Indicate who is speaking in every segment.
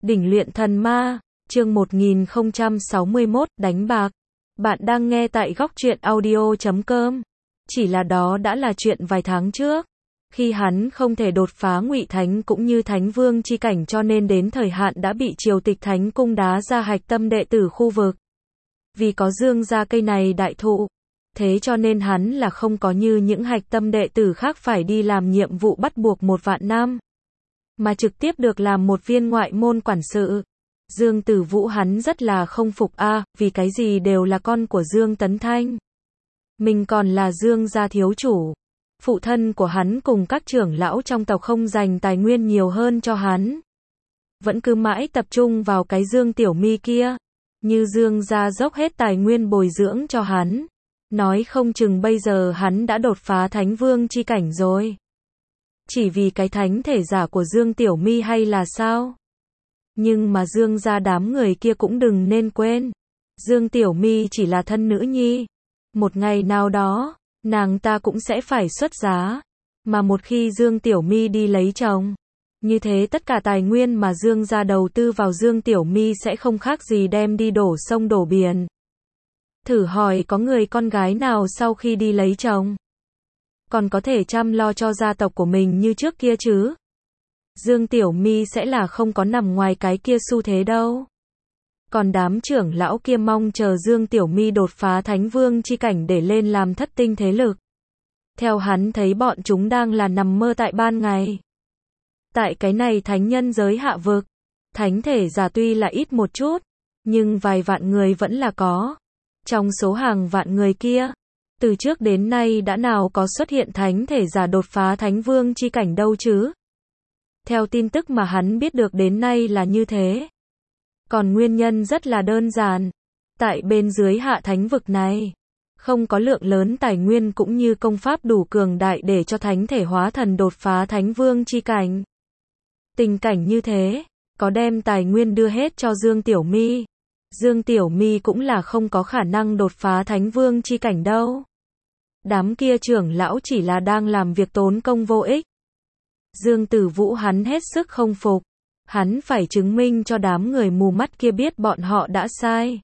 Speaker 1: Đỉnh luyện thần ma, chương 1061, đánh bạc. Bạn đang nghe tại góc truyện audio.com. Chỉ là đó đã là chuyện vài tháng trước. Khi hắn không thể đột phá Ngụy Thánh cũng như Thánh Vương chi cảnh cho nên đến thời hạn đã bị Triều Tịch Thánh Cung đá ra hạch tâm đệ tử khu vực. Vì có Dương gia cây này đại thụ. Thế cho nên hắn là không có như những hạch tâm đệ tử khác phải đi làm nhiệm vụ bắt buộc 1 vạn năm. Mà trực tiếp được làm một viên ngoại môn quản sự. Dương Tử Vũ hắn rất là không phục vì cái gì đều là con của Dương Tấn Thanh. Mình còn là Dương gia thiếu chủ. Phụ thân của hắn cùng các trưởng lão trong tộc không dành tài nguyên nhiều hơn cho hắn. Vẫn cứ mãi tập trung vào cái Dương Tiểu Mi kia. Như Dương gia dốc hết tài nguyên bồi dưỡng cho hắn. Nói không chừng bây giờ hắn đã đột phá Thánh Vương chi cảnh rồi. Chỉ vì cái thánh thể giả của Dương Tiểu Mi hay là sao? Nhưng mà Dương gia đám người kia cũng đừng nên quên. Dương Tiểu Mi chỉ là thân nữ nhi. Một ngày nào đó, nàng ta cũng sẽ phải xuất giá. Mà một khi Dương Tiểu Mi đi lấy chồng, như thế tất cả tài nguyên mà Dương gia đầu tư vào Dương Tiểu Mi sẽ không khác gì đem đi đổ sông đổ biển. Thử hỏi có người con gái nào sau khi đi lấy chồng còn có thể chăm lo cho gia tộc của mình như trước kia chứ? Dương Tiểu Mi sẽ là không có nằm ngoài cái kia xu thế đâu. Còn đám trưởng lão kia mong chờ Dương Tiểu Mi đột phá Thánh Vương chi cảnh để lên làm thất tinh thế lực. Theo hắn thấy bọn chúng đang là nằm mơ tại ban ngày. Tại cái này thánh nhân giới hạ vực, thánh thể giả tuy là ít một chút, nhưng vài vạn người vẫn là có. Trong số hàng vạn người kia, từ trước đến nay đã nào có xuất hiện thánh thể giả đột phá Thánh Vương chi cảnh đâu chứ? Theo tin tức mà hắn biết được đến nay là như thế. Còn nguyên nhân rất là đơn giản. Tại bên dưới hạ thánh vực này, không có lượng lớn tài nguyên cũng như công pháp đủ cường đại để cho thánh thể hóa thần đột phá Thánh Vương chi cảnh. Tình cảnh như thế, có đem tài nguyên đưa hết cho Dương Tiểu Mi. Dương Tiểu Mi cũng là không có khả năng đột phá Thánh Vương chi cảnh đâu. Đám kia trưởng lão chỉ là đang làm việc tốn công vô ích. Dương Tử Vũ hắn hết sức không phục. Hắn phải chứng minh cho đám người mù mắt kia biết bọn họ đã sai.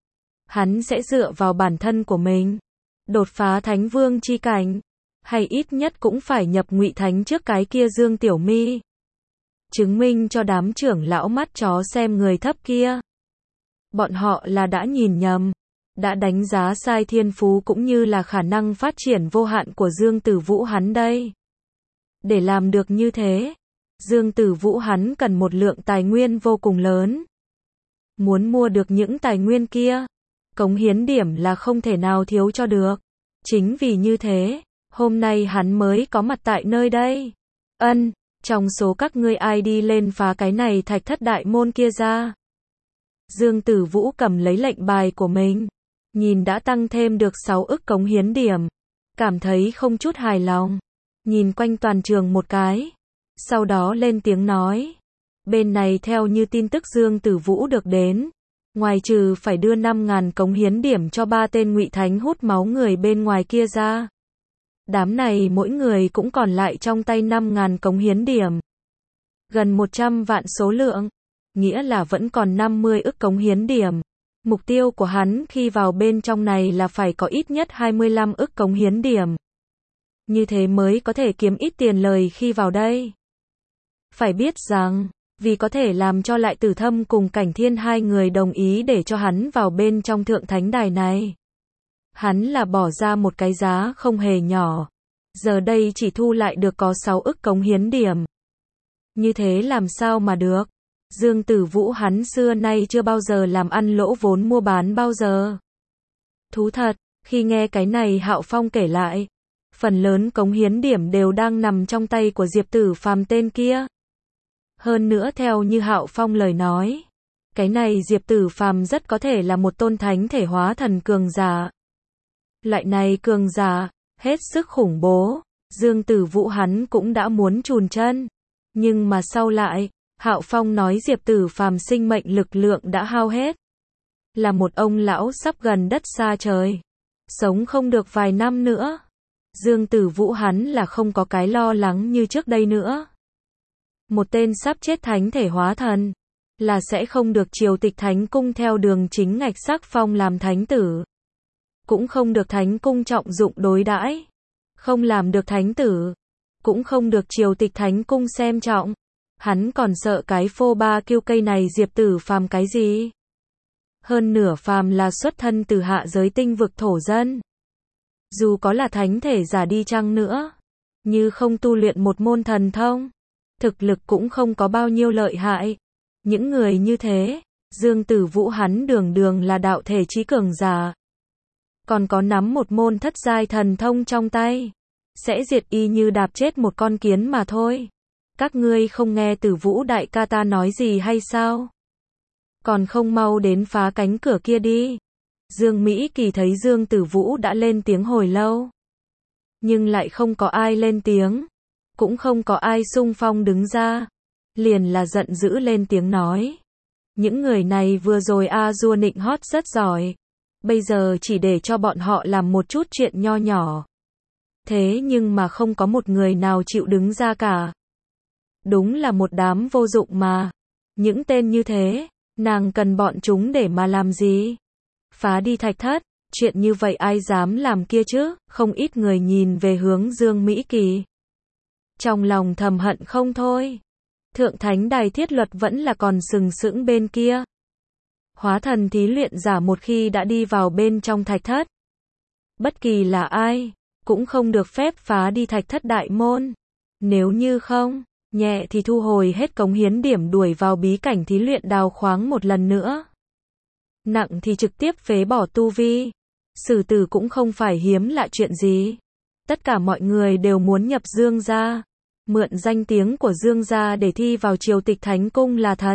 Speaker 1: Hắn sẽ dựa vào bản thân của mình đột phá Thánh Vương chi cảnh, hay ít nhất cũng phải nhập Ngụy Thánh trước cái kia Dương Tiểu Mi. Chứng minh cho đám trưởng lão mắt chó xem người thấp kia. Bọn họ là đã nhìn nhầm, đã đánh giá sai thiên phú cũng như là khả năng phát triển vô hạn của Dương Tử Vũ hắn đây. Để làm được như thế, Dương Tử Vũ hắn cần một lượng tài nguyên vô cùng lớn. Muốn mua được những tài nguyên kia, cống hiến điểm là không thể nào thiếu cho được. Chính vì như thế, hôm nay hắn mới có mặt tại nơi đây. Trong số các ngươi ai đi lên phá cái này thạch thất đại môn kia ra? Dương Tử Vũ cầm lấy lệnh bài của mình, nhìn đã tăng thêm được 6 ức cống hiến điểm, cảm thấy không chút hài lòng, nhìn quanh toàn trường một cái, sau đó lên tiếng nói, bên này theo như tin tức Dương Tử Vũ được đến, ngoài trừ phải đưa 5.000 cống hiến điểm cho 3 tên Ngụy Thánh hút máu người bên ngoài kia ra, đám này mỗi người cũng còn lại trong tay 5.000 cống hiến điểm, gần 100 vạn số lượng. Nghĩa là vẫn còn 50 ức cống hiến điểm. Mục tiêu của hắn khi vào bên trong này là phải có ít nhất 25 ức cống hiến điểm. Như thế mới có thể kiếm ít tiền lời khi vào đây. Phải biết rằng, vì có thể làm cho Lại Tử Thâm cùng Cảnh Thiên hai người đồng ý để cho hắn vào bên trong thượng thánh đài này. Hắn là bỏ ra một cái giá không hề nhỏ. Giờ đây chỉ thu lại được có 6 ức cống hiến điểm. Như thế làm sao mà được? Dương Tử Vũ hắn xưa nay chưa bao giờ làm ăn lỗ vốn mua bán bao giờ. Thú thật, khi nghe cái này Hạo Phong kể lại, phần lớn cống hiến điểm đều đang nằm trong tay của Diệp Tử Phàm tên kia. Hơn nữa theo như Hạo Phong lời nói, cái này Diệp Tử Phàm rất có thể là một tôn thánh thể hóa thần cường giả. Loại này cường giả, hết sức khủng bố, Dương Tử Vũ hắn cũng đã muốn chùn chân, nhưng mà sau lại Hạo Phong nói Diệp Tử Phàm sinh mệnh lực lượng đã hao hết. Là một ông lão sắp gần đất xa trời. Sống không được vài năm nữa. Dương Tử Vũ hắn là không có cái lo lắng như trước đây nữa. Một tên sắp chết thánh thể hóa thần. là sẽ không được triều tịch thánh cung theo đường chính ngạch sắc phong làm thánh tử. Cũng không được thánh cung trọng dụng đối đãi. Không làm được thánh tử. Cũng không được triều tịch thánh cung xem trọng. Hắn còn sợ cái phô ba kiêu cây này Diệp Tử Phàm cái gì? Hơn nửa phàm là xuất thân từ hạ giới tinh vực thổ dân. Dù có là thánh thể giả đi chăng nữa, như không tu luyện một môn thần thông, thực lực cũng không có bao nhiêu lợi hại. Những người như thế, Dương Tử Vũ hắn đường đường là đạo thể chí cường giả. Còn có nắm một môn thất giai thần thông trong tay, sẽ diệt y như đạp chết một con kiến mà thôi. Các ngươi không nghe Tử Vũ đại ca ta nói gì hay sao? Còn không mau đến phá cánh cửa kia đi. Dương Mỹ Kỳ thấy Dương Tử Vũ đã lên tiếng hồi lâu, nhưng lại không có ai lên tiếng, cũng không có ai xung phong đứng ra, liền là giận dữ lên tiếng nói. Những người này vừa rồi A-dua nịnh hót rất giỏi, bây giờ chỉ để cho bọn họ làm một chút chuyện nho nhỏ. Thế nhưng mà không có một người nào chịu đứng ra cả. Đúng là một đám vô dụng mà. Những tên như thế, nàng cần bọn chúng để mà làm gì? Phá đi thạch thất, chuyện như vậy ai dám làm kia chứ? Không ít người nhìn về hướng Dương Mỹ Kỳ, trong lòng thầm hận không thôi. Thượng Thánh Đài thiết luật vẫn là còn sừng sững bên kia. Hóa thần thí luyện giả một khi đã đi vào bên trong thạch thất, bất kỳ là ai, cũng không được phép phá đi thạch thất đại môn. Nếu như không, nhẹ thì thu hồi hết cống hiến điểm đuổi vào bí cảnh thí luyện đào khoáng một lần nữa. Nặng thì trực tiếp phế bỏ tu vi. Xử tử cũng không phải hiếm lạ chuyện gì. Tất cả mọi người đều muốn nhập Dương gia, mượn danh tiếng của Dương gia để thi vào triều tịch thánh cung là thật.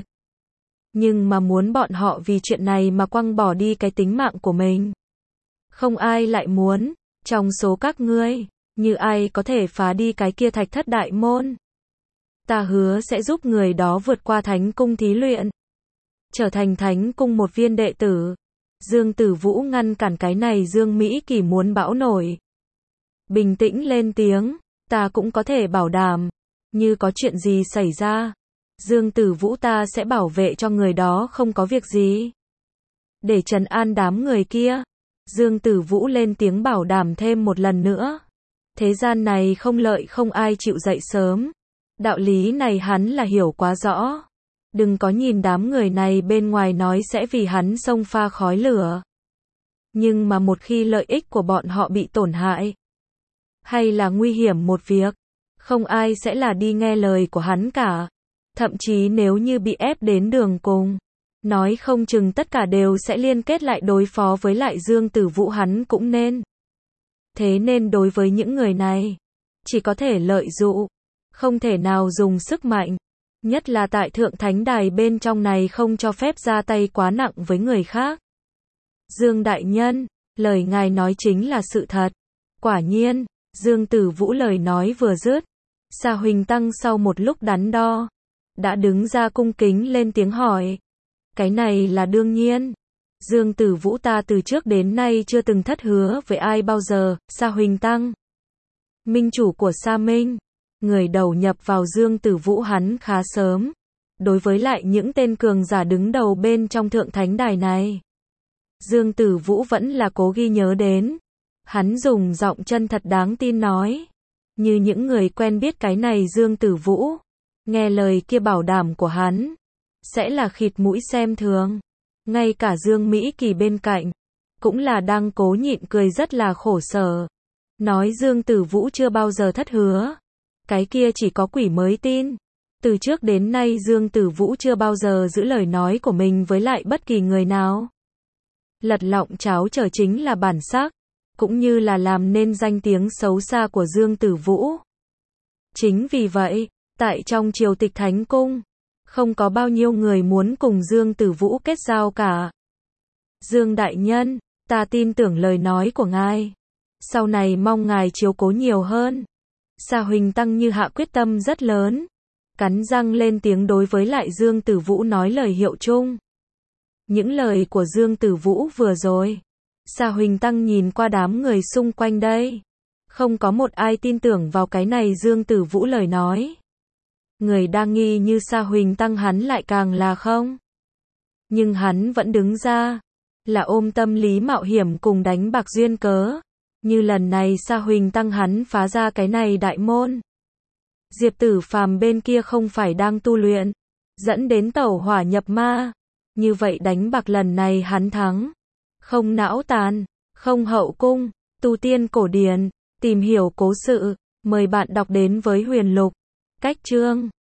Speaker 1: Nhưng mà muốn bọn họ vì chuyện này mà quăng bỏ đi cái tính mạng của mình, không ai lại muốn. Trong số các ngươi, như ai có thể phá đi cái kia thạch thất đại môn, ta hứa sẽ giúp người đó vượt qua thánh cung thí luyện, trở thành thánh cung một viên đệ tử. Dương Tử Vũ ngăn cản cái này Dương Mỹ Kỳ muốn bão nổi. Bình tĩnh lên tiếng, ta cũng có thể bảo đảm, như có chuyện gì xảy ra, Dương Tử Vũ ta sẽ bảo vệ cho người đó không có việc gì. Để trấn an đám người kia, Dương Tử Vũ lên tiếng bảo đảm thêm một lần nữa. Thế gian này không lợi không ai chịu dậy sớm. Đạo lý này hắn là hiểu quá rõ. Đừng có nhìn đám người này bên ngoài nói sẽ vì hắn xông pha khói lửa. Nhưng mà một khi lợi ích của bọn họ bị tổn hại, hay là nguy hiểm một việc, không ai sẽ là đi nghe lời của hắn cả. Thậm chí nếu như bị ép đến đường cùng, nói không chừng tất cả đều sẽ liên kết lại đối phó với lại Dương Tử Vũ hắn cũng nên. Thế nên đối với những người này, chỉ có thể lợi dụ, không thể nào dùng sức mạnh. Nhất là tại Thượng Thánh Đài bên trong này không cho phép ra tay quá nặng với người khác. Dương Đại Nhân, lời ngài nói chính là sự thật. Quả nhiên, Dương Tử Vũ lời nói vừa dứt, Sa Huỳnh Tăng sau một lúc đắn đo, đã đứng ra cung kính lên tiếng hỏi. Cái này là đương nhiên. Dương Tử Vũ ta từ trước đến nay chưa từng thất hứa với ai bao giờ. Sa Huỳnh Tăng, minh chủ của Sa Minh, người đầu nhập vào Dương Tử Vũ hắn khá sớm. Đối với lại những tên cường giả đứng đầu bên trong Thượng Thánh Đài này, Dương Tử Vũ vẫn là cố ghi nhớ đến. Hắn dùng giọng chân thật đáng tin nói, như những người quen biết cái này Dương Tử Vũ, nghe lời kia bảo đảm của hắn, sẽ là khịt mũi xem thường. Ngay cả Dương Mỹ Kỳ bên cạnh, cũng là đang cố nhịn cười rất là khổ sở. Nói Dương Tử Vũ chưa bao giờ thất hứa. Cái kia chỉ có quỷ mới tin. Từ trước đến nay Dương Tử Vũ chưa bao giờ giữ lời nói của mình với lại bất kỳ người nào. Lật lọng cháo trở chính là bản sắc, cũng như là làm nên danh tiếng xấu xa của Dương Tử Vũ. Chính vì vậy, tại trong triều tịch thánh cung, không có bao nhiêu người muốn cùng Dương Tử Vũ kết giao cả. Dương Đại Nhân, ta tin tưởng lời nói của ngài. Sau này mong ngài chiếu cố nhiều hơn. Sa Huỳnh Tăng như hạ quyết tâm rất lớn, cắn răng lên tiếng đối với lại Dương Tử Vũ nói lời hiệu chung. Những lời của Dương Tử Vũ vừa rồi, Sa Huỳnh Tăng nhìn qua đám người xung quanh đây, không có một ai tin tưởng vào cái này Dương Tử Vũ lời nói. Người đang nghi như Sa Huỳnh Tăng hắn lại càng là không. Nhưng hắn vẫn đứng ra, là ôm tâm lý mạo hiểm cùng đánh bạc duyên cớ. Như lần này Sa Huỳnh Tăng hắn phá ra cái này đại môn. Diệp Tử Phàm bên kia không phải đang tu luyện, dẫn đến tẩu hỏa nhập ma. Như vậy đánh bạc lần này hắn thắng. Không não tàn, không hậu cung, tu tiên cổ điển, tìm hiểu cố sự, mời bạn đọc đến với Huyền Lục. Cách chương